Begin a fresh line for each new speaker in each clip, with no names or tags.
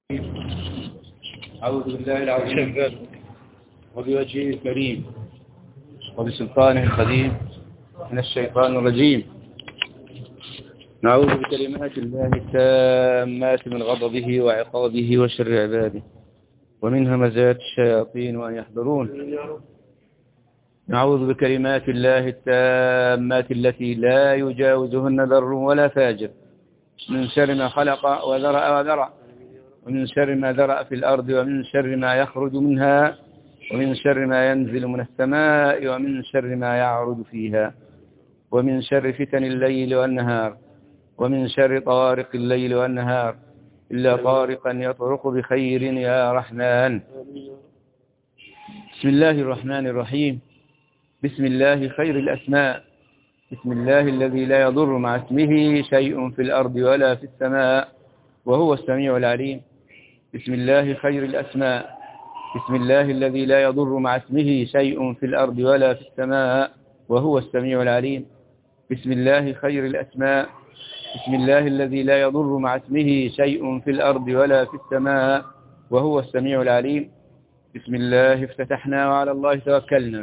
أعوذ بالله العظيم وبوجهه الكريم وبسلطانه القديم من الشيطان الرجيم. نعوذ بكلمات الله التامات من غضبه وعقابه وشر عباده ومن همزات الشياطين وأن يحضرون. نعوذ بكلمات الله التامات التي لا يجاوزهن بر ولا فاجر من شر ما خلق وذرأ ومن شر ما ذرأ في الأرض ومن شر ما يخرج منها ومن شر ما ينزل من السماء ومن شر ما يعرج فيها ومن شر فتن الليل والنهار ومن شر طارق الليل والنهار إلا طارقا يطرق بخير يا رحمن. بسم الله الرحمن الرحيم. بسم الله خير الأسماء. بسم الله الذي لا يضر مع اسمه شيء في الأرض ولا في السماء وهو السميع العليم. بسم الله خير الأسماء. بسم الله الذي لا يضر مع اسمه شيء في الأرض ولا في السماء وهو السميع العليم. بسم الله خير الأسماء. بسم الله الذي لا يضر مع اسمه شيء في الأرض ولا في السماء وهو السميع العليم. بسم الله افتتحنا وعلى الله توكلنا.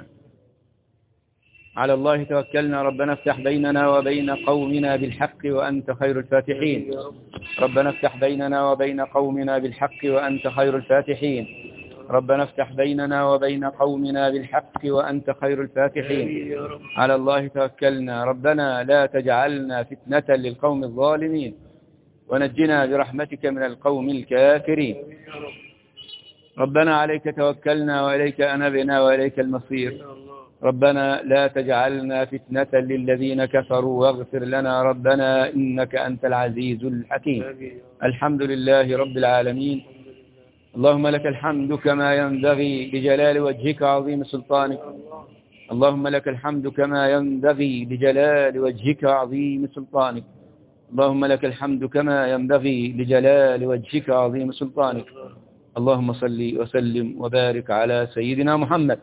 على الله توكلنا. ربنا افتح بيننا وبين قومنا بالحق وأنت خير الفاتحين. ربنا افتح بيننا وبين قومنا بالحق وأنت خير الفاتحين. ربنا افتح بيننا وبين قومنا بالحق وأنت خير الفاتحين. على الله توكلنا. ربنا لا تجعلنا فتنة للقوم الظالمين ونجنا برحمتك من القوم الكافرين. ربنا عليك توكلنا وإليك أنبنا وإليك المصير. ربنا لا تجعلنا فتنة للذين كفروا واغفر لنا ربنا إنك أنت العزيز الحكيم. الحمد لله رب العالمين. اللهم لك الحمد كما ينبغي لجلال وجهك عظيم سلطانك. اللهم لك الحمد كما ينبغي لجلال وجهك عظيم سلطانك. اللهم لك الحمد كما ينبغي لجلال وجهك عظيم سلطانك. اللهم صل وسلم وبارك على سيدنا محمد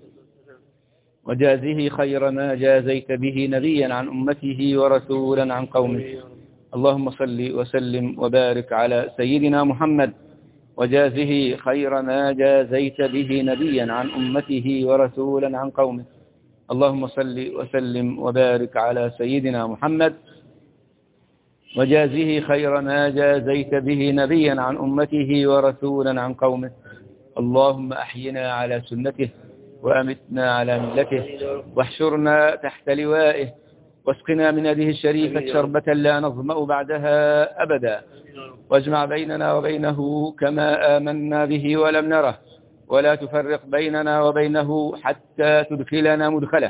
وجازه خير ما جازيت به نبيا عن أمته ورسولا عن قومه. اللهم صل وسلم وبارك على سيدنا محمد وجازه خير ما جازيت به نبيا عن أمته ورسولا عن قومه. اللهم صل وسلم وبارك على سيدنا محمد وجازه خير ما جازيت به نبيا عن أمته ورسولا عن قومه. اللهم أحينا على سنته وأمتنا على ملته واحشرنا تحت لوائه واسقنا من يده الشريفة شربة لا نظمأ بعدها أبدا واجمع بيننا وبينه كما آمنا به ولم نره ولا تفرق بيننا وبينه حتى تدخلنا مدخله.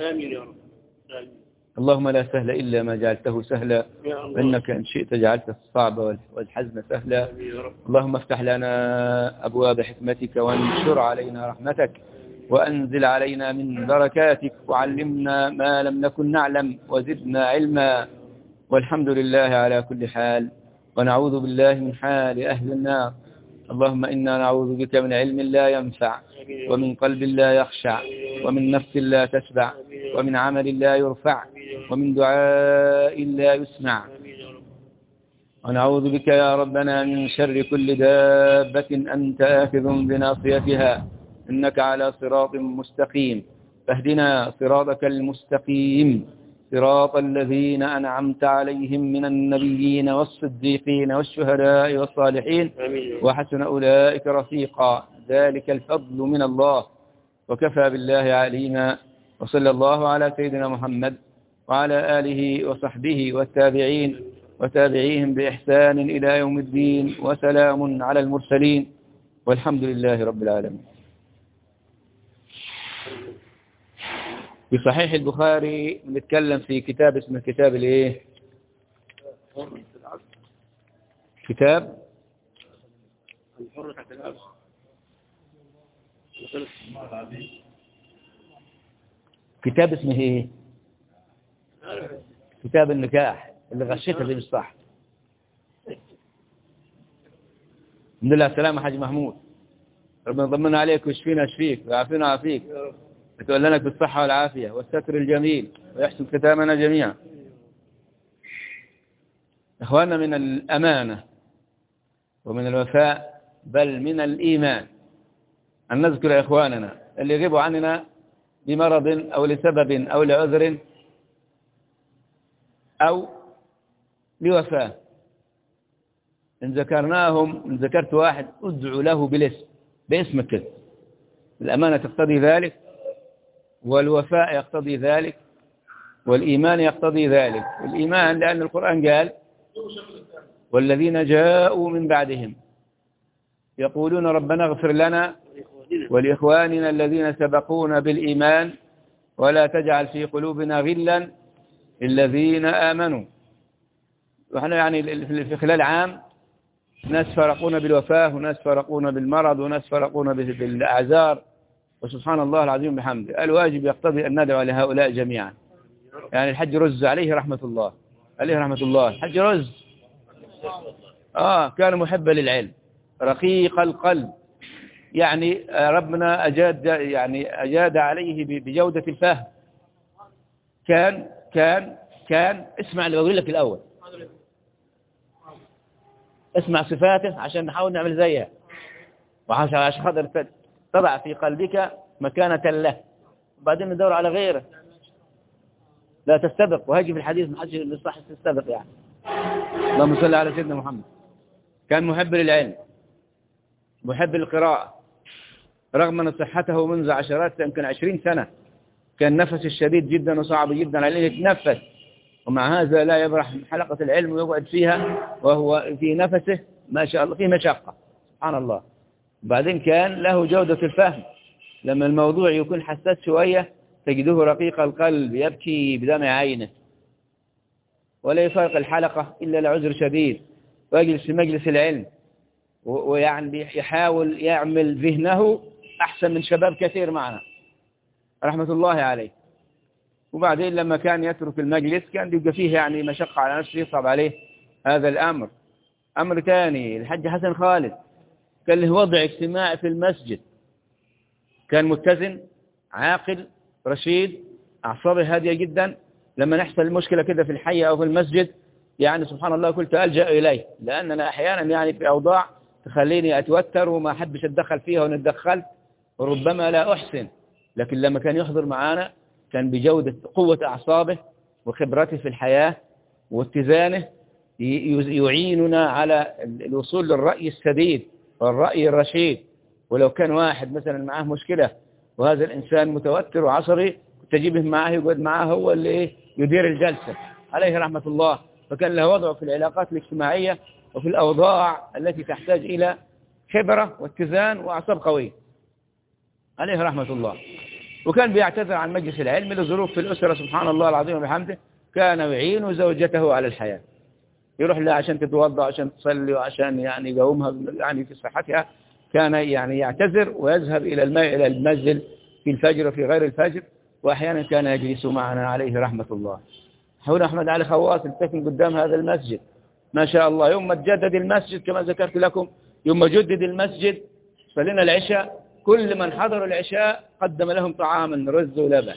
اللهم لا سهل إلا ما جعلته سهلا وإنك إن شئت جعلت الصعب والحزن سهلا. اللهم افتح لنا أبواب حكمتك وانشر علينا رحمتك وأنزل علينا من بركاتك وعلمنا ما لم نكن نعلم وزدنا علما. والحمد لله على كل حال ونعوذ بالله من حال أهل النار. اللهم إنا نعوذ بك من علم لا ينفع ومن قلب لا يخشع ومن نفس لا تشبع ومن عمل لا يرفع ومن دعاء لا يسمع. ونعوذ بك يا ربنا من شر كل دابة أنت آخذ بناصيتها إنك على صراط مستقيم. فاهدنا صراطك المستقيم صراط الذين أنعمت عليهم من النبيين والصديقين والشهداء والصالحين وحسن أولئك رفيقا. ذلك الفضل من الله وكفى بالله عليما. وصلى الله على سيدنا محمد وعلى آله وصحبه والتابعين وتابعيهم بإحسان إلى يوم الدين وسلام على المرسلين والحمد لله رب العالمين. في صحيح البخاري نتكلم في كتاب اسمه كتاب الايه؟ كتاب كتاب اسمه ايه؟ كتاب النكاح اللي غشيتها دي مش صح. الحمد لله السلامة حاج محمود. ربنا يضمن عليك ويشفينا يشفيك ويعافينا ويعافيك يتولنك بالصحة والعافية والستر الجميل ويحسن ختامنا جميعا. إخواننا من الأمانة ومن الوفاء بل من الإيمان أن نذكر إخواننا اللي يغيبوا عننا لمرض أو لسبب أو لعذر أو لوفاة. إن ذكرناهم، إن ذكرت واحد أدعو له باسمك كده. الأمانة تقتضي ذلك، والوفاء يقتضي ذلك، والإيمان يقتضي ذلك. الإيمان لأن القرآن قال والذين جاءوا من بعدهم يقولون ربنا اغفر لنا ولإخواننا الذين سبقونا بالإيمان ولا تجعل في قلوبنا غلا للذين آمنوا. وإحنا يعني في خلال عام ناس فرقونا بالوفاة، وناس فرقونا بالمرض، وناس فرقونا بالأعذار، وسبحان الله العظيم بحمده. الواجب يقتضي أن ندعو لهؤلاء جميعا. يعني الحج رز عليه رحمة الله، عليه رحمة الله، الحج رز كان محبا للعلم رقيق القلب. يعني ربنا أجاد عليه بجودة الفهم. كان اسمع اللي بقول لك الأول، اسمع صفاته عشان نحاول نعمل زيها، وعشان خاطر تضع في قلبك مكانة له، وبعدين ندور على غيره. لا تستبق، وهيجي في الحديث ما حدش يصح تستبق يعني. اللهم صل على سيدنا محمد. كان محب للعلم، محب للقراءة، رغم أن صحته منذ عشرات يمكن 20 سنة كان نفس الشديد جدا وصعب جدا عليه يتنفس، ومع هذا لا يبرح من حلقة العلم ويقعد فيها وهو في نفسه ما شاء الله في مشقة، سبحان الله. بعدين كان له جودة الفهم، لما الموضوع يكون حساس شوية تجده رقيق القلب يبكي بدمع عينه، ولا يفارق الحلقة إلا لعذر شديد، ويجلس في مجلس العلم، ويعني يحاول يعمل ذهنه أحسن من شباب كثير معنا رحمة الله عليه. وبعدين لما كان يترك المجلس كان يبقى فيه يعني مشقة على نفسه، يصعب عليه هذا الأمر. أمر ثاني، الحج حسن خالد كان له وضع اجتماعي في المسجد، كان متزن عاقل رشيد، أعصابه هادية جدا. لما نحصل المشكلة كده في الحي أو في المسجد يعني سبحان الله كنت ألجأ إليه، لأننا أحيانا يعني في أوضاع تخليني أتوتر وما أحبش أتدخل فيها، ونتدخل وربما لا أحسن. لكن لما كان يحضر معانا كان بجودة قوة أعصابه وخبرته في الحياة واتزانه يعيننا على الوصول للرأي السديد والرأي الرشيد. ولو كان واحد مثلا معاه مشكلة وهذا الإنسان متوتر وعصري تجيبه معاه يقعد معاه هو اللي يدير الجلسة عليه رحمة الله. فكان له وضعه في العلاقات الاجتماعية وفي الأوضاع التي تحتاج إلى خبرة واتزان وأعصاب قوية عليه رحمة الله. وكان بيعتذر عن مجلس العلم لظروف في الأسرة سبحان الله العظيم وبحمده، كان يعين زوجته على الحياة، يروح لها عشان تتوضأ عشان تصلي وعشان يعني يقومها يعني في صحتها. كان يعني يعتذر ويذهب إلى المسجد في الفجر وفي غير الفجر، وأحيانا كان يجلس معنا عليه رحمة الله. حول أحمد علي خواص التكن قدام هذا المسجد ما شاء الله. يوم ما تجدد المسجد كما ذكرت لكم، يوم ما جدد المسجد صلينا العشاء، كل من حضر العشاء قدم لهم طعاما رز ولبن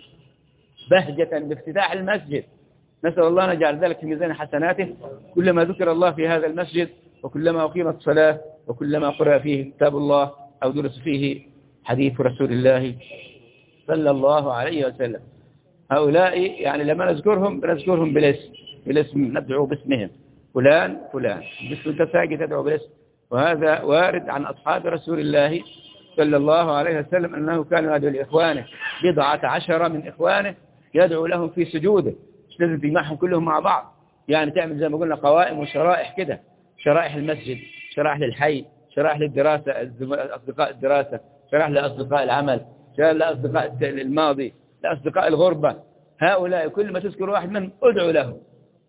بهجة بافتتاح المسجد. نسأل الله أن يجعل ذلك في ميزان حسناته كلما ذكر الله في هذا المسجد، وكلما أقيمت الصلاة، وكلما قرأ فيه كتاب الله أو درس فيه حديث رسول الله صلى الله عليه وسلم. هؤلاء يعني لما نذكرهم بنذكرهم بالاسم، ندعو باسمهم فلان فلان، باسم تساقي تدعو بالاسم. وهذا وارد عن أصحاب رسول الله صلى الله عليه وسلم أنه كان يدعو لإخوانه 11 من إخوانه يدعو لهم في سجوده، مش لازم تجمعهم كلهم مع بعض، يعني تعمل زي ما قلنا قوائم وشرائح كده، شرائح المسجد، شرائح للحي، شرائح للدراسة أصدقاء الدراسة، شرائح لأصدقاء العمل، شرائح لأصدقاء الماضي، لأصدقاء الغربة. هؤلاء كل ما تذكر واحد منهم ادعو له.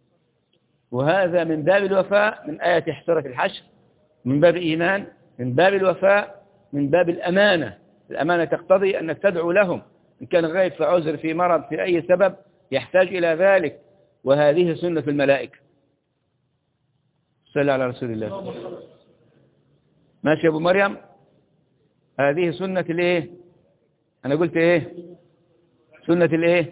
وهذا من باب الوفاء، من آية حسرة الحشر، من باب الإيمان، من باب الوفاء، من باب الأمانة. الأمانة تقتضي أنك تدعو لهم إن كان غايب في عذر في مرض في أي سبب يحتاج إلى ذلك. وهذه سنة الملائكة. صلى على رسول الله. ماشي يا أبو مريم، هذه سنة الإيه؟ أنا قلت إيه؟ سنة الإيه؟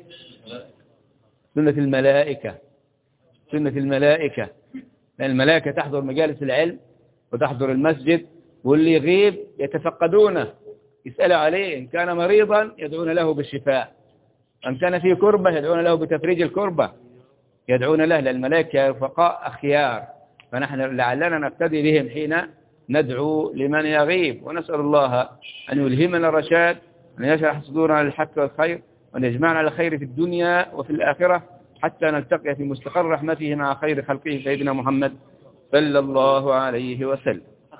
سنة الملائكة. سنة الملائكة، لأن الملائكة تحضر مجالس العلم وتحضر المسجد واللي يغيب يتفقدونه، يسألوا عليه، إن كان مريضا يدعون له بالشفاء، إن كان فيه كربة يدعون له بتفريج الكربة، يدعون له للملائكة رفقاء أخيار. فنحن لعلنا نقتدي بهم حين ندعو لمن يغيب، ونسأل الله أن يلهمنا الرشاد، أن يشرح صدورنا للحق والخير، وأن يجمعنا على الخير في الدنيا وفي الآخرة، حتى نلتقي في مستقر رحمته مع خير خلقه سيدنا محمد صلى الله عليه وسلم.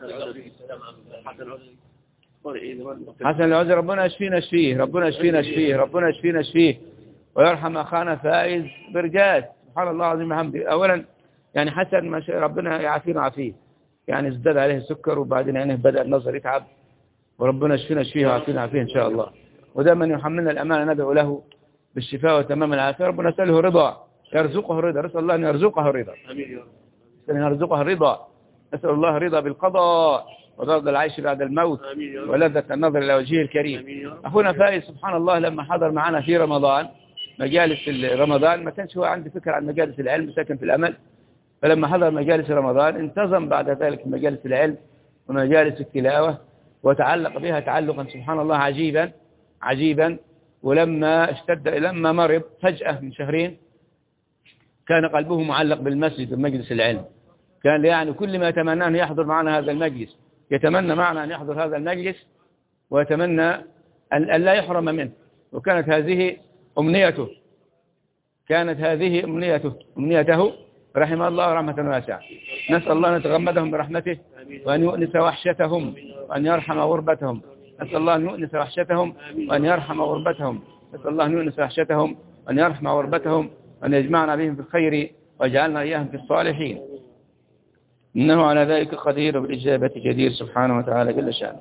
حسن العزر ربنا يشفينا شفيه، ربنا يشفينا شفيه، ربنا يشفينا شفيه، ويرحم أخانا فائز برجاز. سبحان الله العظيم وبحمده. أولا يعني حسن ما ربنا يعافينا ويعافيه، يعني ازداد عليه السكر وبعدين يعني بدأ النظر يتعب، وربنا يشفينا شفيه ويعافينا ويعافيه إن شاء الله. ودائما يحملنا الأمانة ندعو له بالشفاء وتمام العافية. ربنا نسأله رضا، يرزقه الرضا، نسأل الله أن يرزقه الرضا، أن يرزقه الرضا، نسأل الله الرضا بالقضاء وضرب العيش بعد الموت ولذة النظر إلى وجهه الكريم. أخونا فائز سبحان الله لما حضر معنا في رمضان مجالس رمضان، ما كانش هو عنده فكرة عن مجالس العلم، ساكن في الأمل، فلما حضر مجالس رمضان انتظم بعد ذلك مجالس العلم ومجالس التلاوة، وتعلق بها تعلقا سبحان الله عجيبا عجيبا. ولما لما مرض فجأة من شهرين كان قلبه معلق بالمسجد ومجلس العلم، كان يعني كل ما يتمنى أن يحضر معنا هذا المجلس، يتمنى معنا أن يحضر هذا المجلس ويتمنى أن لا يحرم منه، وكانت هذه أمنيته، كانت هذه أمنيته رحمه الله رحمة واسعة. نسأل الله أن يتغمدهم برحمته وأن يؤنس وحشتهم وأن يرحم غربتهم، نسأل الله أن يؤنس وحشتهم وأن يرحم غربتهم، نسأل الله أن يؤنس وحشتهم وأن يرحم غربتهم وأن يجمعنا بهم في الخير ويجعلنا إياهم في الصالحين، إنه على ذلك قدير وبالإجابة جدير سبحانه وتعالى جل شأنه.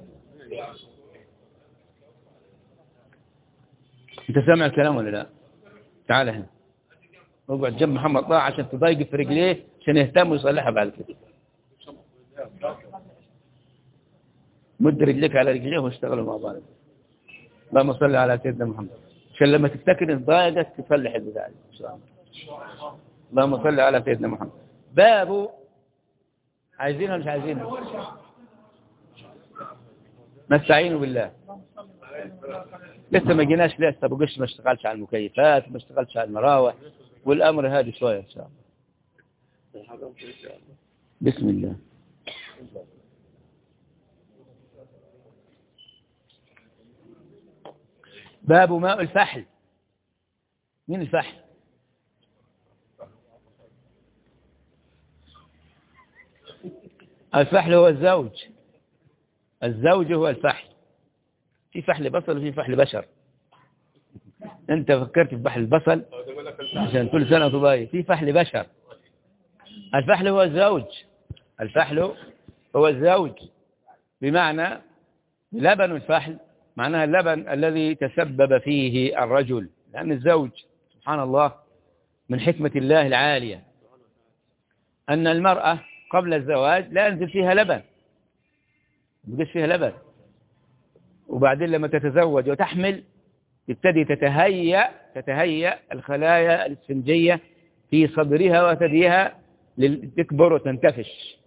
أنت سامع الكلام ولا لا؟ تعال هنا اقعد جنب محمد طه عشان تضايق في رجليه عشان يهتم ويصلحها بعد كده. مد رجليك على رجليه واشتغلوا مع بعض. اللهم صل على سيدنا محمد عشان لما تفتكر ان ضايقك تصلح البتاع ان شاء الله. اللهم صل على سيدنا محمد. باب عايزينه ولا مش عايزينه؟ نستعين بالله. لسه ما جيناش، لسه ابو قش ما اشتغلش على المكيفات، ما اشتغلش على المراوح، والامر هادي شويه ان شاء الله. بسم الله. باب ماء الفحل. مين الفحل؟ الفحل هو الزوج، الزوج هو الفحل. في فحل بصل وفي فحل بشر. انت فكرت في فحل البصل عشان كل سنة تضايق، في فحل بشر. الفحل هو الزوج، الفحل هو الزوج، بمعنى لبن الفحل معناها اللبن الذي تسبب فيه الرجل، لأن الزوج سبحان الله من حكمة الله العالية أن المرأة قبل الزواج لا ينزل فيها لبن، ما يبقاش فيها لبن، وبعدين لما تتزوج وتحمل تبتدي تتهيأ الخلايا الإسفنجية في صدرها وثديها تكبر وتنتفش.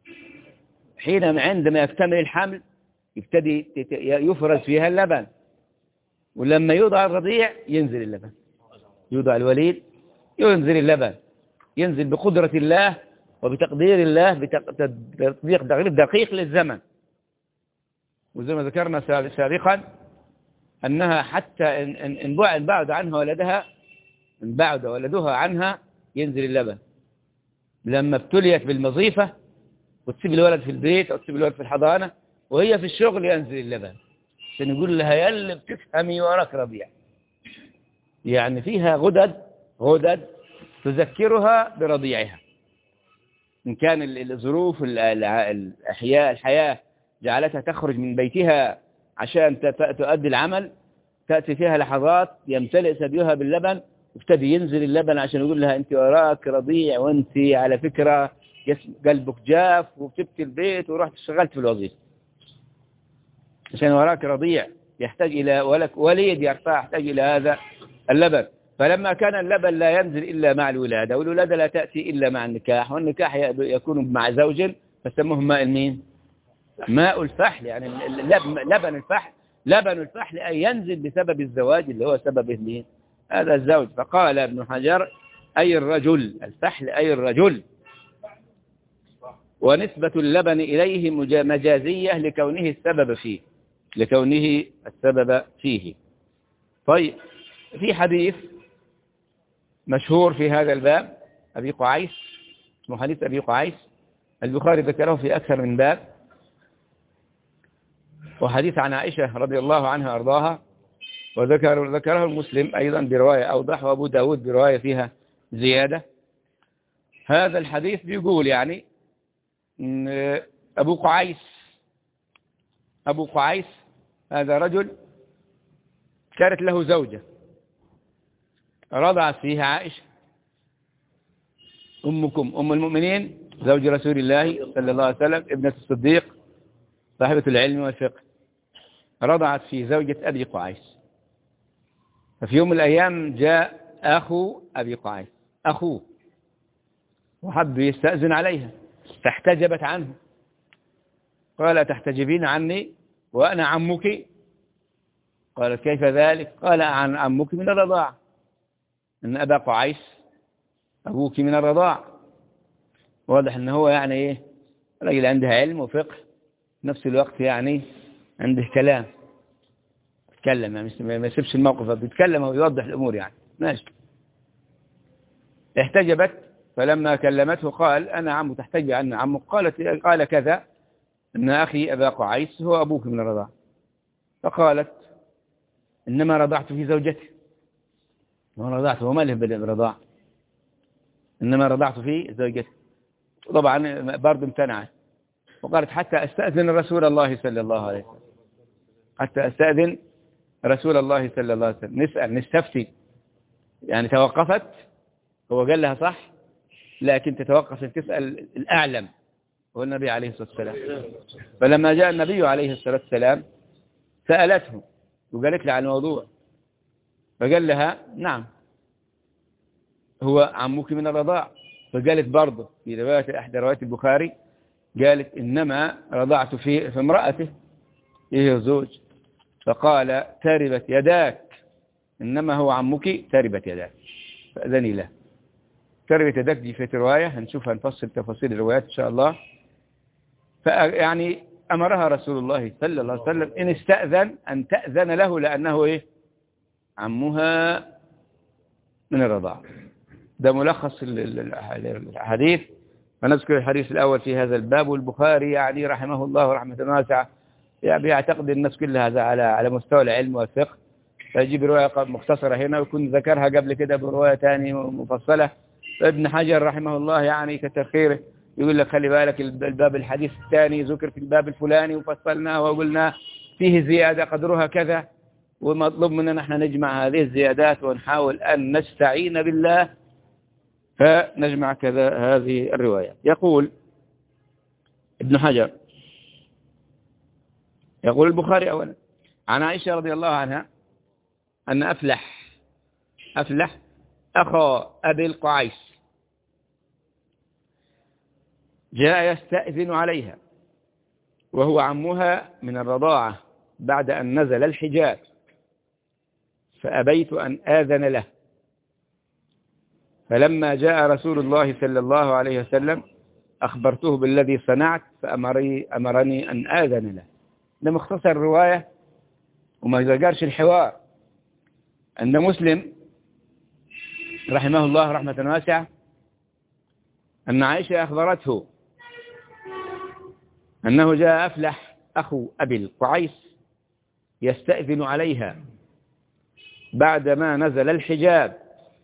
عندما يكتمل الحمل يبتدي يفرز فيها اللبن، ولما يوضع الرضيع ينزل اللبن، يوضع الوليد ينزل اللبن، ينزل بقدرة الله وبتقدير الله، بتطبيق دقيق للزمن. وزي ما ذكرنا سابقا أنها حتى إن بعد عنها ولدها، إن بعد ولدها عنها ينزل اللبن. لما ابتليت بالوظيفة وتسيب الولد في البيت أو تسيب الولد في الحضانة وهي في الشغل ينزل اللبن، عشان يقول لها يلا بتفهمي وراك ربيع. يعني فيها غدد تذكرها برضيعها. إن كان الظروف الحياة جعلتها تخرج من بيتها عشان تؤدي العمل، تأتي فيها لحظات يمتلئ ثديها باللبن، يبتدي ينزل اللبن عشان يقول لها أنت وراك رضيع، وأنت على فكرة قلبك جاف وسبت البيت ورحت اشتغلت في الوظيفة، عشان وراك رضيع يحتاج إلى وليد يحتاج إلى هذا اللبن. فلما كان اللبن لا ينزل إلا مع الولادة، والولادة لا تأتي إلا مع النكاح، والنكاح يكون مع زوج، فسموه ماء المين؟ ماء الفحل يعني لبن الفحل، لبن الفحل أي ينزل بسبب الزواج اللي هو سببه ليه هذا الزوج. فقال ابن حجر أي الرجل، الفحل أي الرجل، ونسبة اللبن إليه مجازية لكونه السبب فيه، لكونه السبب فيه. طيب في حديث مشهور في هذا الباب أبي قعيس، اسمه حديث أبي قعيس، البخاري ذكره في أكثر من باب، وحديث عن عائشة رضي الله عنها أرضاها، وذكره المسلم أيضا برواية أوضح، وأبو داود برواية فيها زيادة. هذا الحديث بيقول يعني أبو قعيس هذا رجل كانت له زوجة رضعت فيها عائشة أمكم أم المؤمنين زوج رسول الله صلى الله عليه وسلم ابنة الصديق صاحبة العلم والفقه، رضعت في زوجة أبي قعيس. ففي يوم من الأيام جاء أخو أبي قعيس أخوه وحب يستأذن عليها، فاحتجبت عنه، قال تحتجبين عني وأنا عمك؟ قالت كيف ذلك؟ قال عن عمك من الرضاعة، إن أبا قعيس أبوك من الرضاعة. واضح أنه هو يعني إيه رجل عنده علم وفقه نفس الوقت، يعني عنده كلام يتكلم، يعني ما يسيبش الموقف، بيتكلم ويوضح الأمور يعني ماشي. احتجبت، فلما كلمته قال أنا عمك تحتجب عن عمك؟ قال كذا، إن أخي أبا قعيس هو أبوك من الرضاعة. فقالت إنما رضعت في زوجتي، ما رضعت وما له بالرضاع، إنما رضعت في زوجتي. طبعا برضه امتنعت، وقالت حتى أستأذن رسول الله صلى الله عليه وسلم، حتى أستأذن رسول الله صلى الله عليه وسلم، نسأل نستفتي، يعني توقفت. هو قال لها صح، لكن تتوقف أن تسأل الأعلم هو النبي عليه الصلاة والسلام. فلما جاء النبي عليه الصلاة والسلام سألته وقالت له عن الموضوع، فقال لها نعم هو عمك من الرضاع. فقالت برضه في رواية أحد روايات البخاري، قالت إنما رضعت في امرأته إيه الزوج. فقال تربت يداك، إنما هو عمك تربت يداك، فأذني له. تربت يداك دي في رواية هنشوف، هنفصل تفاصيل الروايات إن شاء الله. فيعني أمرها رسول الله صلى الله عليه وسلم إن استأذن أن تأذن له، لأنه إيه عمها من الرضاعة. ده ملخص الحديث. فنذكر الحديث الأول في هذا الباب. والبخاري يعني رحمه الله رحمة واسعة يعني بيعتقد الناس كلها هذا على مستوى العلم والفقه، فيجيب رواية مختصرة هنا ويكون ذكرها قبل كده برواية ثانية مفصلة. ابن حجر رحمه الله يعني كتر خيره يقول لك خلي بالك الباب الحديث الثاني ذكر في الباب الفلاني وفصلناه وقلنا فيه زيادة قدرها كذا، ومطلوب مننا احنا نجمع هذه الزيادات ونحاول أن نستعين بالله فنجمع كذا هذه الرواية. يقول ابن حجر، يقول البخاري أولا عن عائشة رضي الله عنها أن أفلح أخا أبي القعيس جاء يستأذن عليها وهو عمها من الرضاعة بعد أن نزل الحجاب، فأبيت أن آذن له. فلما جاء رسول الله صلى الله عليه وسلم أخبرته بالذي صنعت فأمرني أن آذن له. ده مختصر الرواية وما ذكرش الحوار. أن مسلم رحمه الله رحمة واسعة أن عائشة أخبرته أنه جاء أفلح أخو أبي القعيس يستأذن عليها بعدما نزل الحجاب،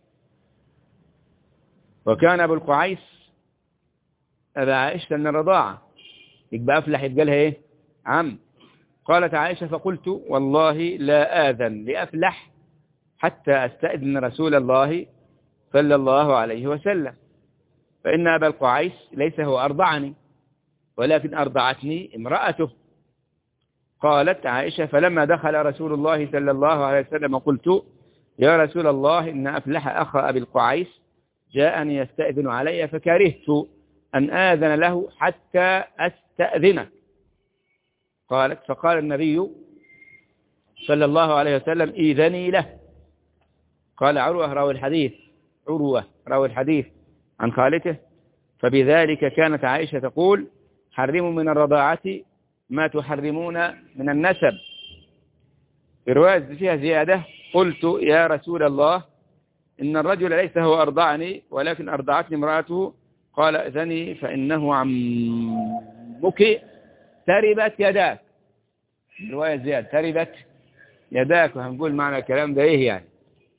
وكان أبو القعيس أبا عائشة من الرضاعة، يبقى أفلح يبقى لها إيه عم. قالت عائشة فقلت والله لا آذن لأفلح حتى أستأذن رسول الله صلى الله عليه وسلم، فإن أبا القعيس ليس هو أرضعني ولكن أرضعتني امرأته. قالت عائشة فلما دخل رسول الله صلى الله عليه وسلم قلت يا رسول الله إن أفلح أخا أبي القعيس جاءني يستأذن علي فكرهت أن آذن له حتى أستأذنه. قالت فقال النبي صلى الله عليه وسلم إذني له. قال عروة راوي الحديث عن خالته: فبذلك كانت عائشة تقول: حرموا من الرضاعة ما تحرمون من النسب. في رواية فيها زيادة: قلت يا رسول الله إن الرجل ليس هو أرضعني ولكن أرضعتني امرأته. قال: إذني فإنه عمك تربت يداك. رواية زيادة تربت يداك. وهنقول معنى الكلام ده إيه يعني.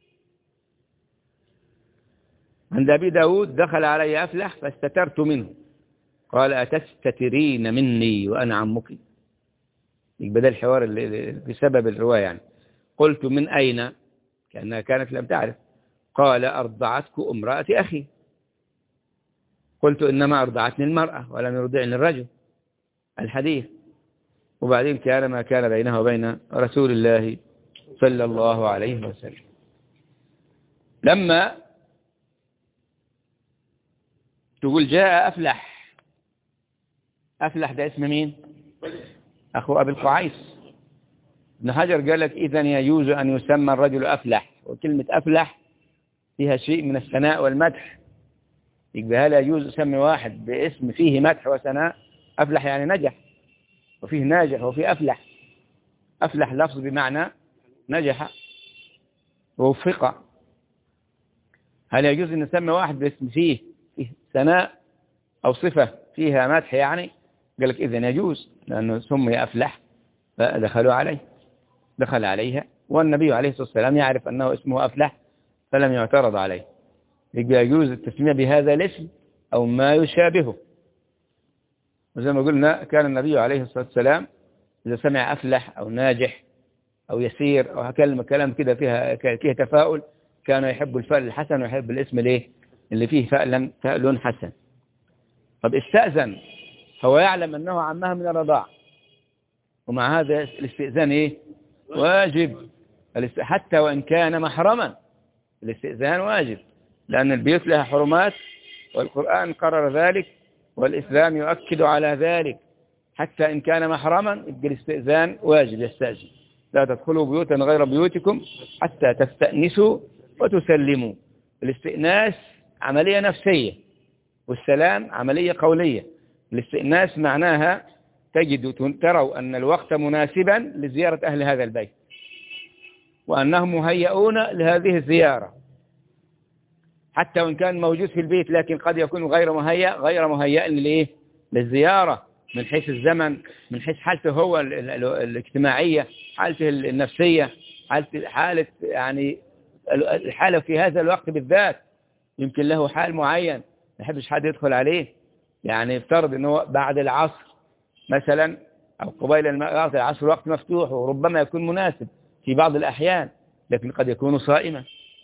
عند أبي داود: دخل علي أفلح فاستترت منه قال: أتستترين مني وأنا عمك. يبقى ده الحوار اللي بسبب الرواية يعني. قلت: من أين؟ كأنها كانت لم تعرف. قال: أرضعتك امرأة أخي. قلت: إنما أرضعتني المرأة ولم يرضعني الرجل. الحديث. وبعدين كان ما كان بينه وبين رسول الله صلى الله عليه وسلم. لما تقول جاء أفلح ده اسم مين؟ أخو أبي القعيس. ابن حجر قال لك: إذن يجوز أن يسمى الرجل أفلح. وكلمة أفلح فيها شيء من الثناء والمدح. يبقى هل يجوز يسمي واحد باسم فيه مدح وثناء؟ أفلح يعني نجح، وفيه ناجح وفيه أفلح. أفلح لفظ بمعنى نجح ووفق. هل يجوز أن نسمي واحد باسم فيه ثناء أو صفة فيها مدح يعني؟ قال لك: إذن يجوز، لأنه سمي أفلح فدخلوا عليه، دخل عليها، والنبي عليه الصلاة والسلام يعرف أنه اسمه أفلح فلم يعترض عليه. يجوز التسمية بهذا الاسم أو ما يشابهه. وزي ما قلنا كان النبي عليه الصلاة والسلام إذا سمع أفلح أو ناجح أو يسير أو كلام كده فيها تفاؤل، كان يحب الفعل الحسن ويحب الاسم اللي فيه فعل حسن. طب استأذن، هو يعلم أنه عمها من الرضاع، ومع هذا الاستئذان إيه؟ واجب. حتى وإن كان محرما الاستئذان واجب، لأن البيوت لها حرمات والقرآن قرر ذلك والإسلام يؤكد على ذلك. حتى إن كان محرما يبقى الاستئذان واجب، يستأذن: لا تدخلوا بيوتا غير بيوتكم حتى تستأنسوا وتسلموا. الاستئناس عملية نفسية، والسلام عملية قولية. الاستئناس معناها تروا أن الوقت مناسبا لزيارة أهل هذا البيت، وأنهم مهيئون لهذه الزيارة، حتى وإن كان موجود في البيت، لكن قد يكون غير مهيئ للزيارة، من حيث الزمن، من حيث حالته هو الاجتماعية، حالته النفسية، حالة يعني الحالة في هذا الوقت بالذات. يمكن له حال معين ما يحبش حد يدخل عليه، يعني يفترض أنه بعد العصر مثلا أو قبيل العصر الوقت مفتوح، وربما يكون مناسب في بعض الأحيان، لكن قد يكون صائما،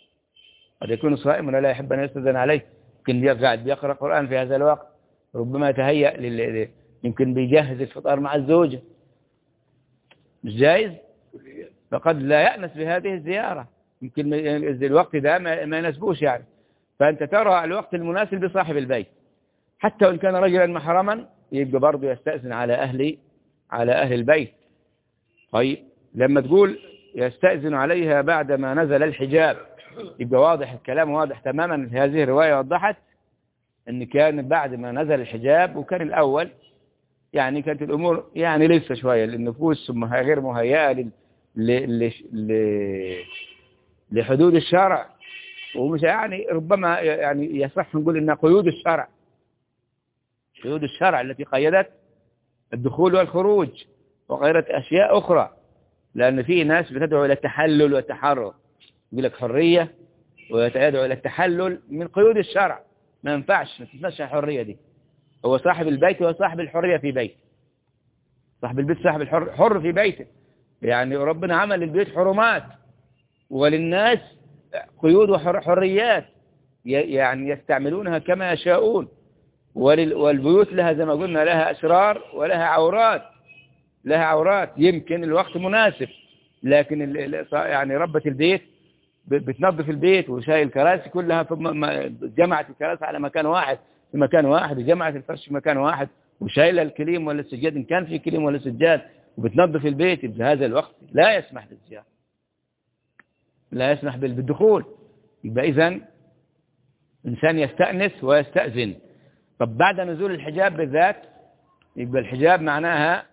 ولا يحب أن يستأذن عليه. يمكن قاعد بيقرأ قرآن في هذا الوقت، ربما يتهيأ يمكن بيجهز الفطار مع الزوجة، مش جائز، فقد لا يأنس بهذه الزيارة، يمكن الوقت ده ما يناسبوش يعني. فأنت ترى الوقت المناسب لصاحب البيت، حتى وإن كان رجلا محرما يبقى برضه يستأذن على أهل البيت. طيب لما تقول يستأذن عليها بعدما نزل الحجاب، يبقى واضح الكلام، واضح تماما. في هذه الرواية وضحت أن كان بعد ما نزل الحجاب، وكان الأول يعني كانت الأمور يعني لسه شوية، النفوس غير مهيئة لحدود الشرع، ومش يعني ربما يعني يصح نقول إن قيود الشرع التي قيدت الدخول والخروج وغيرت أشياء أخرى. لأن في ناس بتدعو إلى التحلل والتحرر، يقول لك حرية ويدعو إلى التحلل من قيود الشرع. ما ينفعش، ما تنفعش الحرية دي. هو صاحب البيت هو صاحب الحرية في بيته، صاحب البيت صاحب حر في بيته. يعني ربنا عمل للبيت حرمات وللناس قيود وحريات يعني يستعملونها كما يشاءون. والبيوت لها زي ما قلنا لها أسرار ولها عورات. يمكن الوقت مناسب، لكن يعني ربة البيت بتنظف البيت وشايل الكراسي كلها، جمعت الكراسي على مكان واحد وجمعت الفرش في مكان واحد، وشايل الكليم ولا السجاد إن كان في كليم ولا سجاد، وبتنظف البيت بهذا الوقت لا يسمح بالزيارة، لا يسمح بالدخول. يبقى إذن إنسان يستأنس ويستأذن. طب بعد نزول الحجاب بالذات، يبقى الحجاب معناها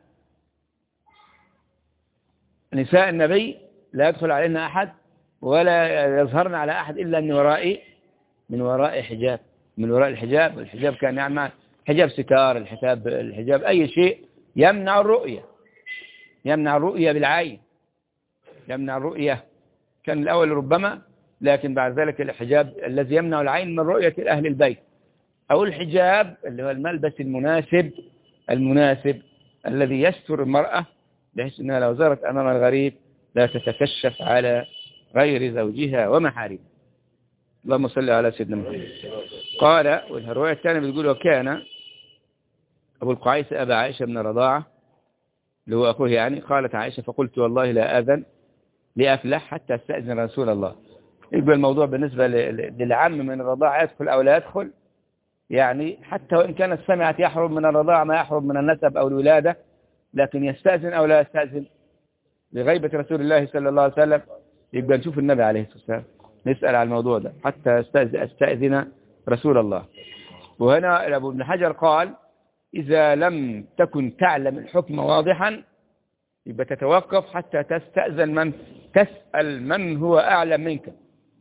نساء النبي لا يدخل عليهن أحد ولا يظهرن على أحد إلا من وراء حجاب، من وراء الحجاب. والحجاب كان يعني حجاب ستار، الحجاب أي شيء يمنع الرؤية، يمنع الرؤية بالعين، يمنع الرؤية. كان الأول ربما، لكن بعد ذلك الحجاب الذي يمنع العين من رؤية أهل البيت، أو الحجاب اللي هو الملبس المناسب الذي يستر المرأة بحيث أنها لو زارت أمام الغريب لا تتكشف على غير زوجها ومحارمها. اللهم صل على سيدنا محمد. قال، والرواية الثانية بتقول: وكان أبو القعيس أبا عائشة بن رضاعة اللي هو أخوه يعني. قالت عائشة: فقلت والله لا آذن لأفلح حتى استأذن رسول الله. يبقى الموضوع بالنسبة للعم من الرضاعة يدخل أو لا يدخل، يعني حتى وإن كانت سمعت يحرم من الرضاعة ما يحرم من النسب أو الولادة، لكن يستأذن أو لا يستأذن لغيبة رسول الله صلى الله عليه وسلم. يبقى نشوف النبي عليه الصلاة والسلام، نسأل عن الموضوع ده حتى استأذن رسول الله. وهنا أبو ابن حجر قال: إذا لم تكن تعلم الحكم واضحا يبقى تتوقف حتى تسأل من هو أعلم منك.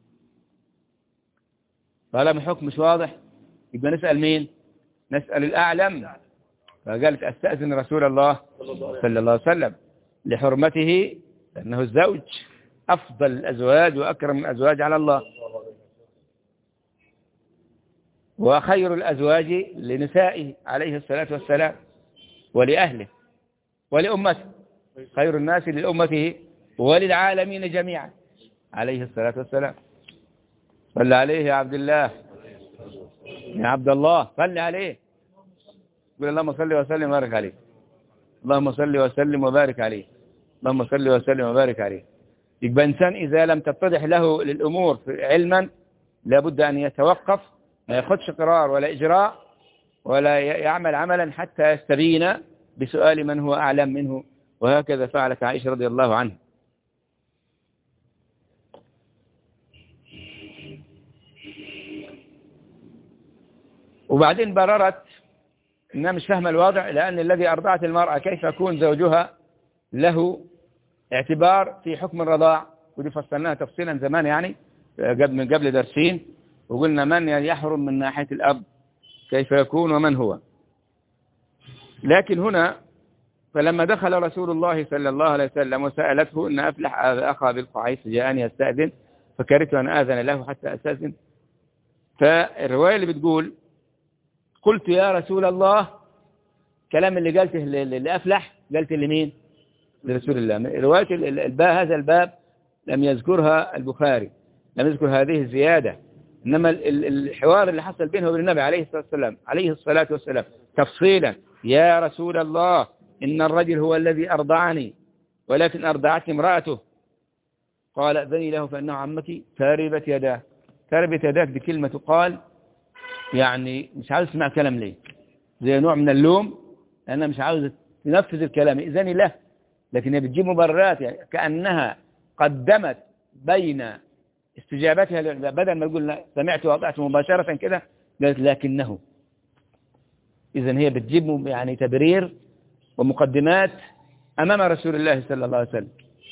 طالما الحكم مش واضح يبقى نسأل مين؟ نسأل الأعلم. فقالت: أستأذن رسول الله صلى الله عليه وسلم لحرمته، لأنه الزوج أفضل الأزواج وأكرم الأزواج على الله، وخير الأزواج لنسائه عليه الصلاة والسلام ولأهله ولأمته، خير الناس لأمته وللعالمين جميعا عليه الصلاة والسلام. صل عليه يا عبد الله، يا عبد الله صل عليه. قل اللهم صل وسلم وبارك عليه، اللهم صل وسلم وبارك عليه، اللهم صل وسلم وبارك عليه. يبقى إنسان إذا لم تتضح له للأمور علما لابد أن يتوقف، ما ياخدش قرار ولا إجراء ولا يعمل عملا حتى يستبين بسؤال من هو أعلم منه. وهكذا فعلت عائشة رضي الله عنها. وبعدين بررت إنها مش فاهمة الوضع، لأن الذي أرضعت المرأة كيف يكون زوجها له اعتبار في حكم الرضاع، ودي فصلناها تفصيلا زمان يعني من قبل درسين، وقلنا من يحرم من ناحية الأب كيف يكون ومن هو. لكن هنا فلما دخل رسول الله صلى الله عليه وسلم وسألته إن أفلح أخا بالقعيس جاءني أستأذن فكرهت أن آذن له حتى أستأذن. فالرواية اللي بتقول: قلت يا رسول الله، كلام اللي قلته لأفلح قلت لمين؟ لرسول الله. رواية هذا الباب لم يذكرها البخاري، لم يذكر هذه الزيادة، إنما الحوار اللي حصل بينه وبين النبي عليه الصلاة والسلام تفصيلا: يا رسول الله، إن الرجل هو الذي أرضعني ولكن أرضعتني امرأته. قال: أذني له فإنه عمك تربت يداه. تربت يداك دي كلمة تقال يعني مش عاوز تسمع كلام ليه، زي نوع من اللوم، أنا مش عاوز تنفذ الكلام، إذن له. لكن هي بتجيب مبررات، يعني كأنها قدمت بين استجابتها، بدل ما تقول سمعت وأطعت مباشرة كده قالت لكنه. إذن هي بتجيب يعني تبرير ومقدمات أمام رسول الله صلى الله عليه وسلم.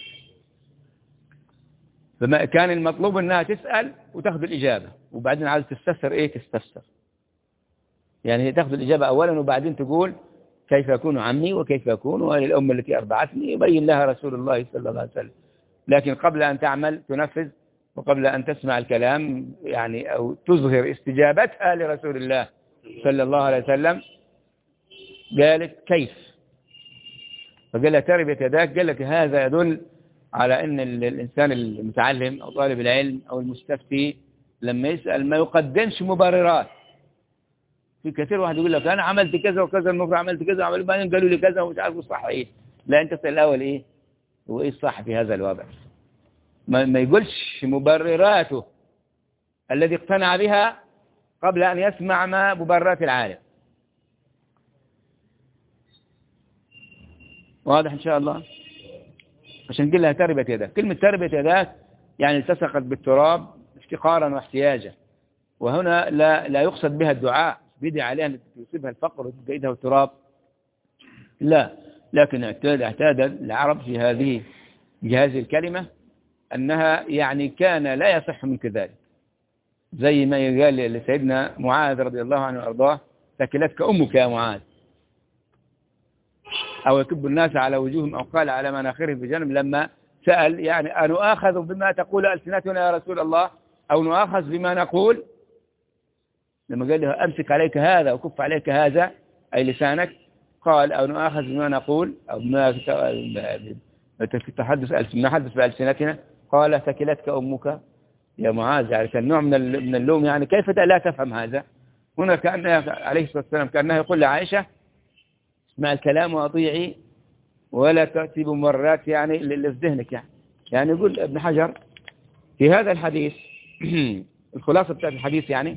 فما كان المطلوب أنها تسأل وتأخذ الإجابة، وبعدين عايز تستفسر تستفسر، يعني هي تأخذ الإجابة أولا وبعدين تقول كيف يكون عمي وكيف يكون والأم التي أرضعتني، يبين لها رسول الله صلى الله عليه وسلم. لكن قبل أن تعمل تنفذ، وقبل أن تسمع الكلام يعني أو تظهر استجابتها لرسول الله صلى الله عليه وسلم قالت كيف؟ فقال لها تربت يداك. قال لك هذا يدل على أن الإنسان المتعلم أو طالب العلم أو المستفتي لما يسأل ما يقدمش مبررات. في كثير واحد يقول لك أنا عملت كذا وكذا، المفروض عملت كذا وعملت، بعدين قالوا لي كذا ومش عارف الصح إيه. لا، أنت تسأل الأول هو إيه الصح في هذا الوضع، ما يقولش مبرراته الذي اقتنع بها قبل أن يسمع ما مبررات العالم. واضح إن شاء الله. عشان نقول لها تربت يداك. كلمة تربت يداك يعني التصقت بالتراب افتقارا واحتياجا، وهنا لا يقصد بها الدعاء بدي عليها أن تصيبها الفقر وتبقى إيدها التراب، لا، لكن اعتاد العرب في هذه الكلمة أنها يعني كان لا يصح منك ذلك، زي ما قال لسيدنا معاذ رضي الله عنه وأرضاه: ثكلتك أمك يا معاذ. أو يكب الناس على وجوههم أو قال على مناخرهم بجانب، لما سأل يعني أنؤاخذ بما تقول ألسنتنا يا رسول الله أو نؤاخذ بما نقول؟ لما قال له أمسك عليك هذا وكف عليك هذا أي لسانك، قال أو نؤاخذ بما نقول أو بما نحدث بألسنتنا، قال ثكلتك أمك يا معاذ. يعني كان نوع من اللوم، يعني كيف لا تفهم هذا؟ هنا كان عليه الصلاة والسلام كأنه يقول لعائشة: اسمع الكلام وأطيعي ولا تأتي بمبررات يعني اللي في ذهنك. يعني يقول ابن حجر في هذا الحديث الخلاصة بتاعت الحديث يعني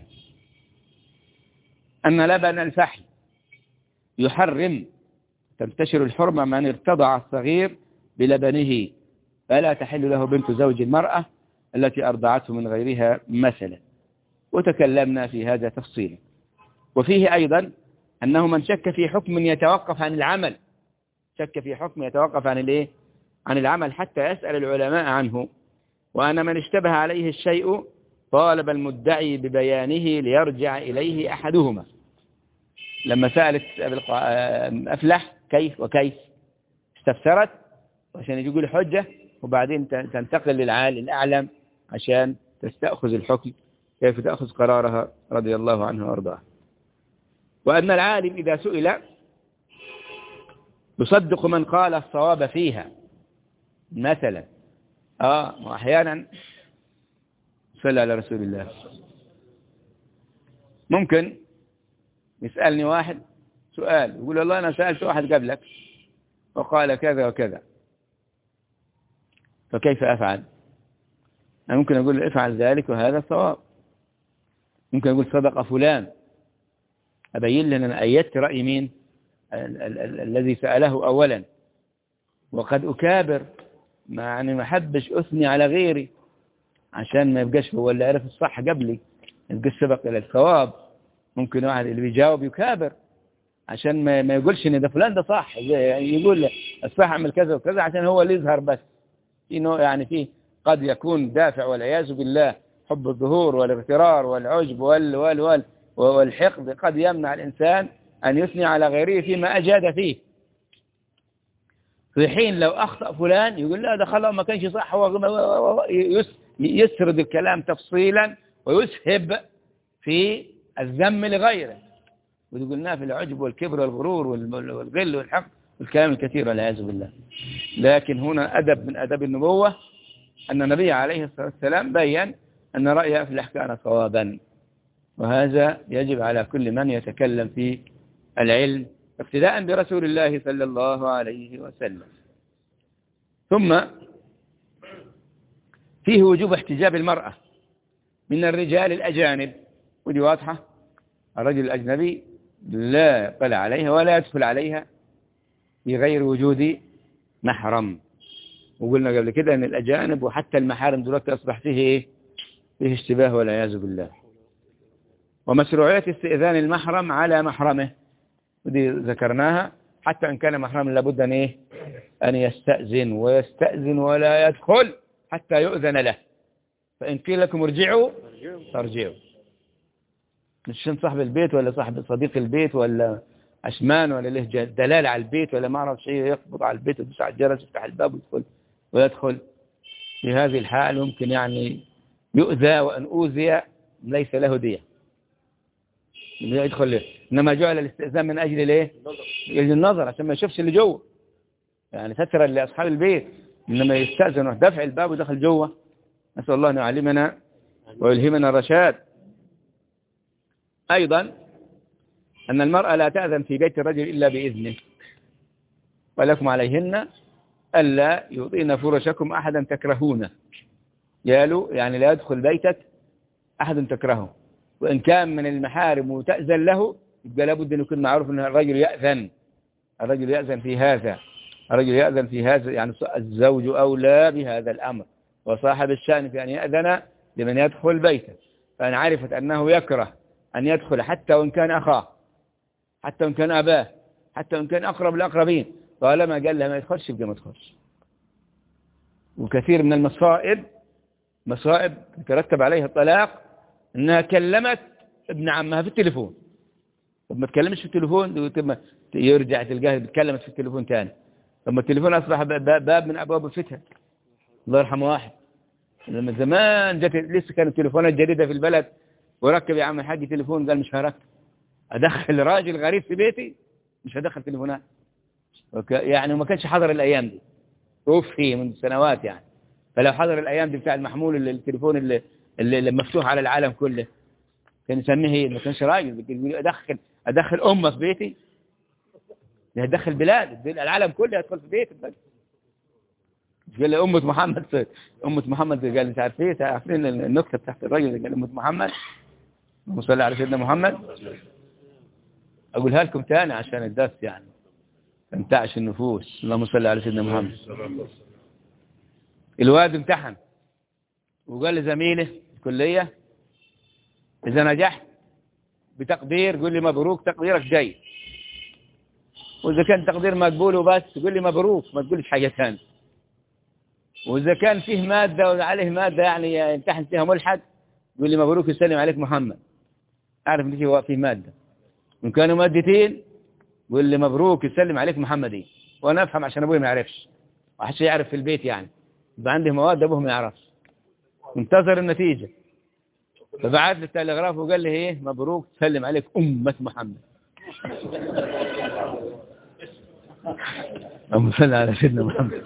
أن لبن الفحل يحرم، تنتشر الحرمة من ارتضع الصغير بلبنه، فلا تحل له بنت زوج المرأة التي أرضعته من غيرها مثلا. وتكلمنا في هذا تفصيلا. وفيه أيضا أنه من شك في حكم يتوقف عن العمل، شك في حكم يتوقف عن الايه؟ عن العمل حتى يسأل العلماء عنه. وأن من اشتبه عليه الشيء طالب المدعي ببيانه ليرجع إليه أحدهما. لما سألت أفلح كيف وكيف استفسرت عشان يقول حجة، وبعدين تنتقل للعالم الأعلم عشان تستأخذ الحكم كيف تأخذ قرارها رضي الله عنه وأرضاه. وأن العالم إذا سئل يصدق من قال الصواب فيها مثلا. وأحيانا صلى على رسول الله، ممكن يسألني واحد سؤال يقول والله أنا سألت واحد قبلك وقال كذا وكذا، فكيف أفعل؟ أنا ممكن أقول افعل ذلك وهذا الصواب. ممكن أقول صدق فلان، أبين لنا أن أيدت رأي مين؟ الذي سأله أولا. وقد أكابر يعني ما حبش أثني على غيري عشان ما يبقاش هو اللي عرف الصح قبلي، يبقى سبق إلى الصواب. ممكن واحد اللي بيجاوب يكابر عشان ما يقولش إن ده فلان ده صح، يعني يقول الصح اعمل كذا وكذا عشان هو اللي يظهر بس. يعني فيه قد يكون دافع والعياذ بالله حب الظهور والاغترار والعجب والحقد قد يمنع الإنسان أن يثني على غيره فيما أجاد فيه. في حين لو أخطأ فلان يقول لا ده خلاص ما كانش صح، هو يسرد الكلام تفصيلا ويسهب في الذم لغيره، وقلنا في العجب والكبر والغرور والغل والحقد والكلام الكثير والعياذ بالله. لكن هنا أدب من أدب النبوة أن النبي عليه الصلاة والسلام بيّن أن رأي أفلح كان صوابا، وهذا يجب على كل من يتكلم في العلم اقتداء برسول الله صلى الله عليه وسلم. ثم فيه وجوب احتجاب المرأة من الرجال الأجانب، ودي واضحة. الرجل الأجنبي لا يطلع عليها ولا يدخل عليها في غير وجود محرم. وقلنا قبل كده أن الأجانب وحتى المحارم دلوقتي أصبح فيه اشتباه والعياذ بالله. ومشروعية استئذان المحرم على محرمه، ودي ذكرناها، حتى إن كان محرما لابد أن يستأذن، ويستأذن ولا يدخل حتى يؤذن له. فإن قيل لكم ارجعوا فارجعوا، مش صاحب البيت ولا صاحب صديق البيت ولا عشمان ولا له دلال على البيت ولا ما أعرف شيء يخبط على البيت ويدوس على الجرس يفتح الباب ويدخل. في هذه الحال ممكن يعني يؤذى، وأن أوذي ليس له دية يدخل له. إنما جعل الاستئذان من أجل الايه؟ أجل النظر، عشان ما يشوفش اللي جوه، يعني سترا لأصحاب البيت. إنما يستأذن دفع الباب ودخل جوه. نسأل الله أن يعلمنا ويلهمنا الرشاد. أيضا أن المرأة لا تأذن في بيت الرجل إلا بإذنه، ولكم عليهن ألا يؤذين فرشكم أحدا تكرهونه. يعني لا يدخل بيتك أحد تكرهه، وإن كان من المحارم وتأذن له يبقى لابد أن يكون معروف أن الرجل يأذن في هذا. الرجل يأذن في هذا، يعني الزوج أولى بهذا الأمر وصاحب الشأن في أن يأذن لمن يدخل بيته. فإن عرفت أنه يكره أن يدخل حتى وإن كان أخاه، حتى وإن كان أباه، حتى وإن كان أقرب الأقربين، طالما قال لها ما يدخلش يبقى ما يدخلش. وكثير من مصائب يترتب عليها الطلاق أنها كلمت ابن عمها في التليفون. طب ما تكلمش في التليفون، يرجع تلقاها بتكلمت في التليفون تاني. طب ما التليفون أصبح باب من أبواب الفتن. الله يرحمه واحد لما زمان جت لسه كانت التليفونات جديدة في البلد، وركب يا عم الحاج تليفون، قال مش هركب، أدخل راجل غريب في بيتي مش هدخل تليفونات. يعني ما كانش حضر الأيام دي، توفي من سنوات يعني. فلو حضر الأيام دي بتاع المحمول التليفون اللي مفتوح على العالم كله كان يسميه ايه؟ ما كانش راجل أدخل أمه في بيتي، هدخل بلاد العالم كله يدخل في بيتي. قال لي أمة محمد قال مش عارفين النكتة تحت الرجل، قال أمة محمد صلى على سيدنا محمد. أقولها لكم تاني عشان الدرس يعني تنتعش النفوس. اللهم صل على سيدنا محمد. الواد امتحن وقال لزميله الكلية إذا نجحت بتقدير قول لي مبروك، تقديرك جيد، وإذا كان تقدير مقبول وبس تقول لي مبروك، ما تقولش حاجة ثانية، وإذا كان فيه مادة وعليه مادة يعني يمتحن فيها ملحد يقول لي مبروك يسلم عليك محمد، أعرف إن هو فيه مادة. وإن كانوا مادتين يقول لي مبروك يسلم عليك محمدي، وأنا أفهم عشان أبوي ما يعرفش، وحش يعرف في البيت يعني يبقى عندي مواد أبوه ما يعرفش. انتظر النتيجة، فبعت لي التلغراف وقال لي إيه مبروك تسلم عليك أمة محمد. اللهم صل على سيدنا محمد.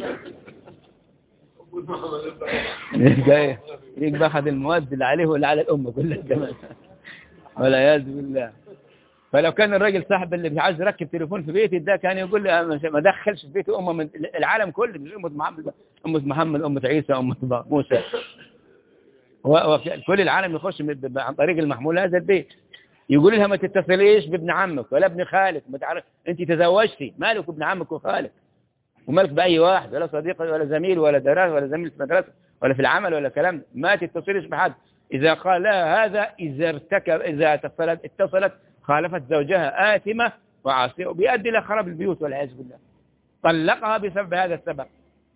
يبقى أخذ المواد اللي عليه واللي على الأمة كلها كمان والعياذ بالله. فلو كان الراجل صاحب اللي عايز يركب تليفون في بيتي ده كان يقول لي ما دخلش في بيتي أمة من العالم كله، مش أمة محمد، أمة عيسى، أمة موسى، وكل العالم يخش عن طريق المحمول هذا البيت. يقول لها ما تتصليش بابن عمك ولا ابن خالك، ما تعرف انت تزوجتي، مالك ابن عمك وخالك، ومالك بأي واحد، ولا صديق ولا زميل ولا دراسة ولا زميل في مدرسة ولا في العمل ولا كلام. ما تتصلش بحد. إذا قال لها هذا إذا اتصلت خالفت زوجها آثمة وعاصية، وبيؤدي إلى خراب البيوت والعياذ بالله. طلقها بسبب هذا السبب.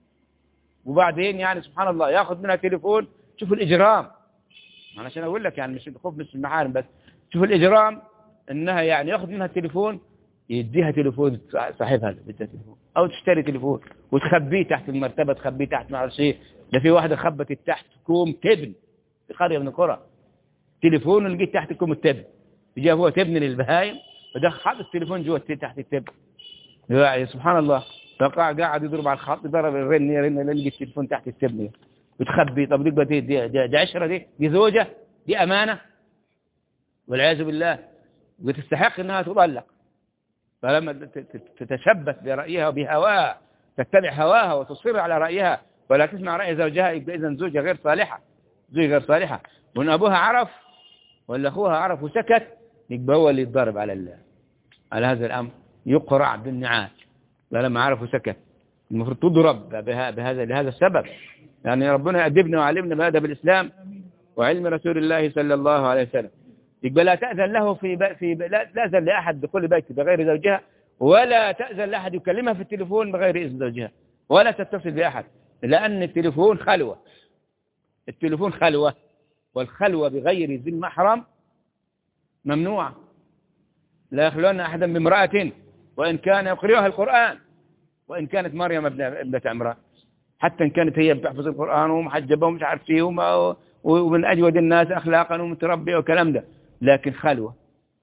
وبعدين يعني سبحان الله ياخذ منها تليفون. شوفوا الإجرام، عشان أقول لك يعني مش الخوف مش المحارم بس، شوفوا الإجرام إنها يعني ياخذ منها التليفون يديها تليفون صاحبها بالتليفون، أو تشتري تليفون وتخبيه تحت المرتبة، تخبيه تحت ما أعرف شيء. ده في واحدة خبت تحت كوم تبن في قرية من القرى، تليفون ولقيت تحت كوم التبن، جاء هو تبن للبهايم فده حط التليفون جوا تحت التبن. يعني سبحان الله، قاعد يضرب على الخط، ضرب الرن لقي التليفون تحت التبن وتخبي. طب دي عشرة، دي زوجة، دي أمانة والعياذ بالله، وتستحق أنها تطلق. فلما تتشبث برأيها وبهواها، تتبع هواها وتصر على رأيها ولا تسمع رأي زوجها، يبقى إذن زوجة غير صالحة، زوجة غير صالحة. وإن أبوها عرف ولا أخوها عرف وسكت يبقى هو اللي يتضرب على هذا الأمر، يقرع بالنعال. لما عرف وسكت المفروض تضرب لهذا السبب. يعني ربنا يأدبنا وعلمنا بأدب الإسلام وعلم رسول الله صلى الله عليه وسلم. يبقى لا تأذن له لا تأذن لأحد دخول بيته بغير زوجها، ولا تأذن لأحد يكلمها في التليفون بغير إذن زوجها، ولا تتصل بأحد، لأن التليفون خلوة. التليفون خلوة، والخلوة بغير ذي المحرم ممنوعة. لا يخلون أحدا بامرأة وإن كان يقرئها القرآن، وإن كانت مريم ابنة عمران، حتى إن كانت هي بتحفظ القرآن ومحجبة ومش عارف فيه ومن أجود الناس أخلاقا ومتربية وكلام ده، لكن خلوة.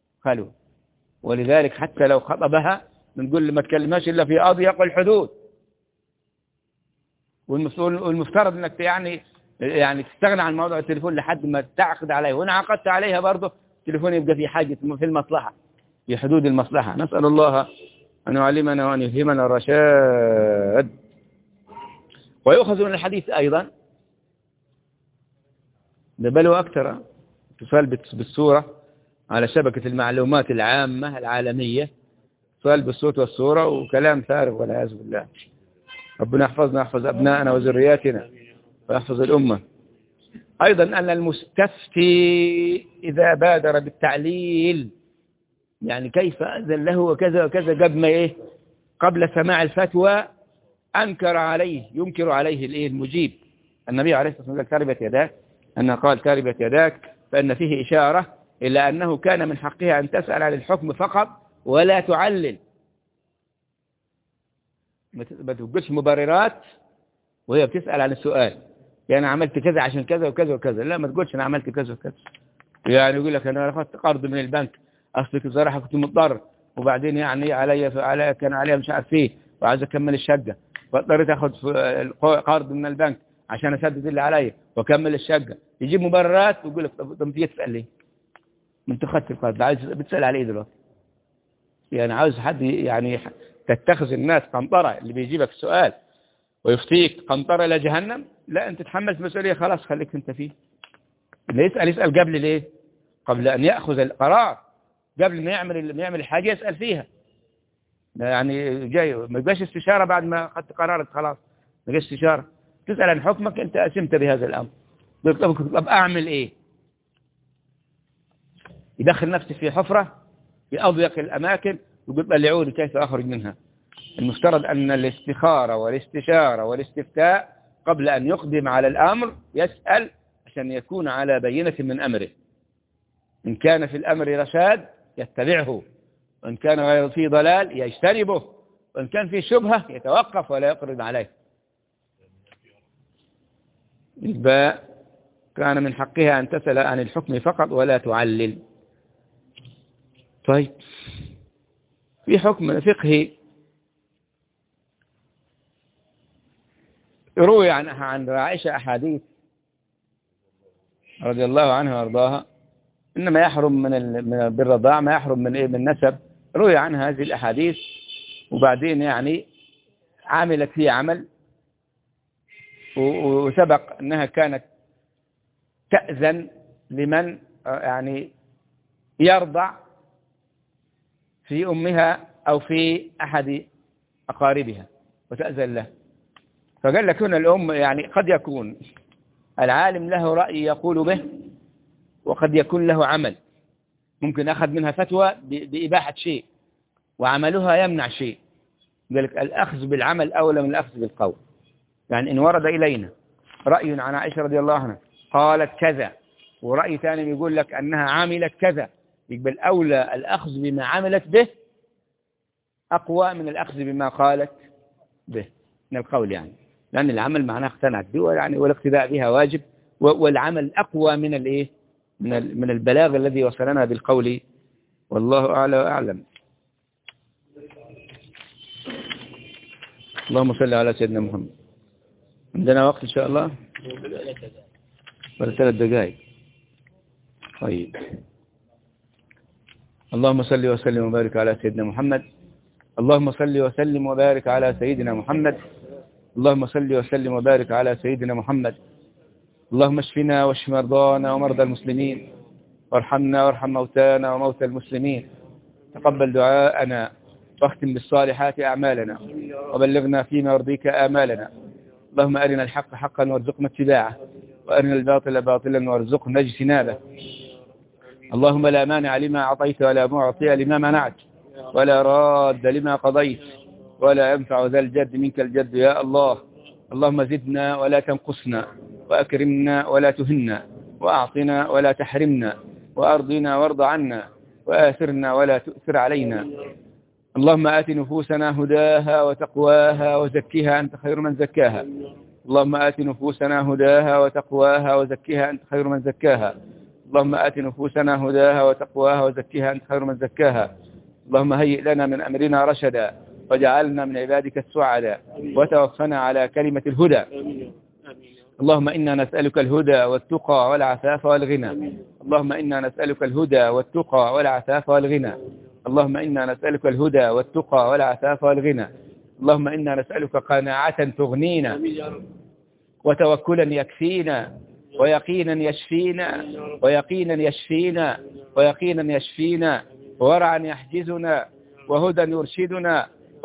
ولذلك حتى لو خطبها بنقول ما تكلمهاش إلا في أضيق الحدود. والمفترض أنك يعني تستغنى عن موضوع التليفون لحد ما تعقد عليه، وإن عقدت عليها برضه التليفون يبقى في حاجة في المصلحة، في حدود المصلحة. نسأل الله أن يعلمنا وأن يفهمنا الرشاد. ويؤخذ من الحديث أيضا بل أكثر اتصال بالصورة على شبكة المعلومات العامة العالمية، اتصال بالصوت والصورة وكلام فارغ والعياذ بالله. ربنا يحفظنا يحفظ أبناءنا وذرياتنا ويحفظ الأمة. أيضا أن المستفتي إذا بادر بالتعليل، يعني كيف أذن له وكذا وكذا، قبل سماع الفتوى ينكر عليه المجيب. النبي عليه الصلاة والسلام قال تربت يداك، أنه قال تربت يداك، فإن فيه إشارة إلى أنه كان من حقها أن تسأل عن الحكم فقط ولا تعلل. ما تقولش مبررات وهي بتسأل عن السؤال، يعني أنا عملت كذا عشان كذا وكذا وكذا، لا ما تقولش أنا عملت كذا وكذا. يعني يقول لك أنا أخذت قرض من البنك، أصلك الصراحة كنت مضطر، وبعدين يعني كان عليها مش عارف إيه، وعايز أكمل الشقة، فاضطريت أخذ قرض من البنك عشان أسدد اللي عليا وأكمل الشقة. يجيب مبررات ويقول لك طب تيجي تسأل ليه؟ ما أنت أخذت القرض، عايز بتسأل عليه دلوقتي؟ يعني عاوز حد يعني تتخذ الناس قنطرة اللي بيجيبك السؤال ويفتيك قنطرة إلى جهنم؟ لا، أنت تحملت مسؤولية، خلاص خليك أنت فيه. اللي يسأل قبل ليه؟ قبل أن يأخذ القرار، قبل ما يعمل الحاجة يسأل فيها. يعني جاي ما يبقاش استشارة بعد ما أخذت قرارك خلاص، ما يبقاش استشارة، تسأل عن حكمك، أنت أسمت بهذا الأمر. طب أعمل إيه؟ يدخل نفسي في حفرة في أضيق الأماكن ويقول بلعوني كيف أخرج منها. المفترض أن الاستخارة والاستشارة والاستفتاء قبل أن يقدم على الأمر يسأل عشان يكون على بينة من أمره. إن كان في الأمر رشاد يتبعه، وإن كان غير فيه ضلال يجتنبه، وإن كان فيه شبهة يتوقف ولا يقرب عليه. الباء كان من حقها أن تسأل عن الحكم فقط ولا تعلل. طيب، في حكم فقهي روي عن عائشة أحاديث رضي الله عنها وارضاها، إنما يحرم بالرضاع ما يحرم من نسب. روي عنها هذه الأحاديث، وبعدين يعني عملت فيه عمل، وسبق أنها كانت تأذن لمن يعني يرضع في أمها أو في أحد أقاربها وتأذن له. فقال لك هنا الأم يعني قد يكون العالم له رأي يقول به، وقد يكون له عمل، ممكن أخذ منها فتوى بإباحة شيء وعملها يمنع شيء. قال لك الأخذ بالعمل أولى من الأخذ بالقول. يعني إن ورد إلينا رأي عن عائشة رضي الله عنها قالت كذا، ورأي ثاني يقول لك أنها عملت كذا، يقبل أولى الأخذ بما عملت به أقوى من الأخذ بما قالت به من القول، يعني لأن العمل معناه اقتنعت به، يعني والاقتداء بها واجب، والعمل أقوى من الإيه من البلاغ الذي وصلنا بالقول. والله أعلى وأعلم. اللهم صل على سيدنا محمد. عندنا وقت إن شاء الله ولا 3 دقائق؟ طيب، اللهم صل وسلم وبارك على سيدنا محمد. اللهم صل وسلم وبارك على سيدنا محمد. اللهم صل وسلم وبارك على سيدنا محمد. اللهم اشفنا واشف مرضانا ومرضى المسلمين، وارحمنا وارحم موتانا وموتى المسلمين. تقبل دعاءنا، واختم بالصالحات أعمالنا، وبلغنا فيما يرضيك آمالنا. اللهم أرنا الحق حقا وارزقنا اتباعه، وأرنا الباطل باطلا وارزقنا اجتنابه. اللهم لا مانع لما أعطيت ولا معطي لما منعت، ولا راد لما قضيت، ولا ينفع ذا الجد منك الجد يا الله. اللهم زدنا ولا تنقصنا، وأكرمنا ولا تهنا، وأعطنا ولا تحرمنا، وأرضنا وارض عنا، وآثرنا ولا تؤثر علينا. اللهم آت نفوسنا هداها وتقواها وزكها أنت خير من زكاها. اللهم آت نفوسنا هداها وتقواها وزكها أنت خير من زكاها. اللهم آت نفوسنا هداها وتقواها وزكها أنت خير من زكاها. اللهم هيئ لنا من أمرنا رشدا، وجعلنا من عبادك السعداء، وتوفنا على كلمة الهدى. اللهم إنا نسألك الهدى والتقى والعفاف والغنى. اللهم إنا نسألك الهدى والتقى والعفاف والغنى. اللهم إنا نسألك الهدى والتقى والعفاف والغنى. اللهم إنا نسألك قناعة تغنينا، وتوكلا يكفينا، ويقينا يشفينا، ويقينا يشفينا، ويقينا يشفينا، وورعا يحجزنا، وهدى يرشدنا،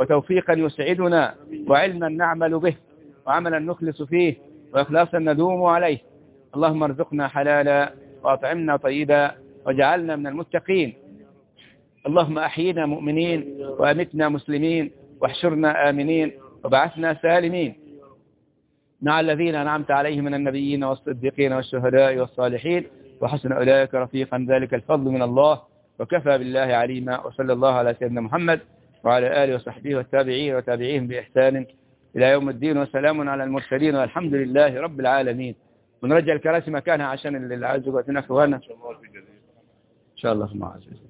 وتوفيقا يسعدنا وعلما نعمل به وعملا نخلص فيه وإخلاصا ندوم عليه. اللهم ارزقنا حلالا وأطعمنا طيبا واجعلنا من المتقين. اللهم أحيينا مؤمنين وأمتنا مسلمين واحشرنا آمنين وبعثنا سالمين مع الذين أنعمت عليهم من النبيين والصديقين والشهداء والصالحين وحسن أولئك رفيقا. ذلك الفضل من الله وكفى بالله عليما. وصلى الله على سيدنا محمد وعلى آله وصحبه والتابعين وتابعيهم بإحسان إلى يوم الدين. وسلام على المرسلين والحمد لله رب العالمين. ونرجع الكراسي مكانها عشان اللي عايز يقعد هنا إخوانا إن شاء الله.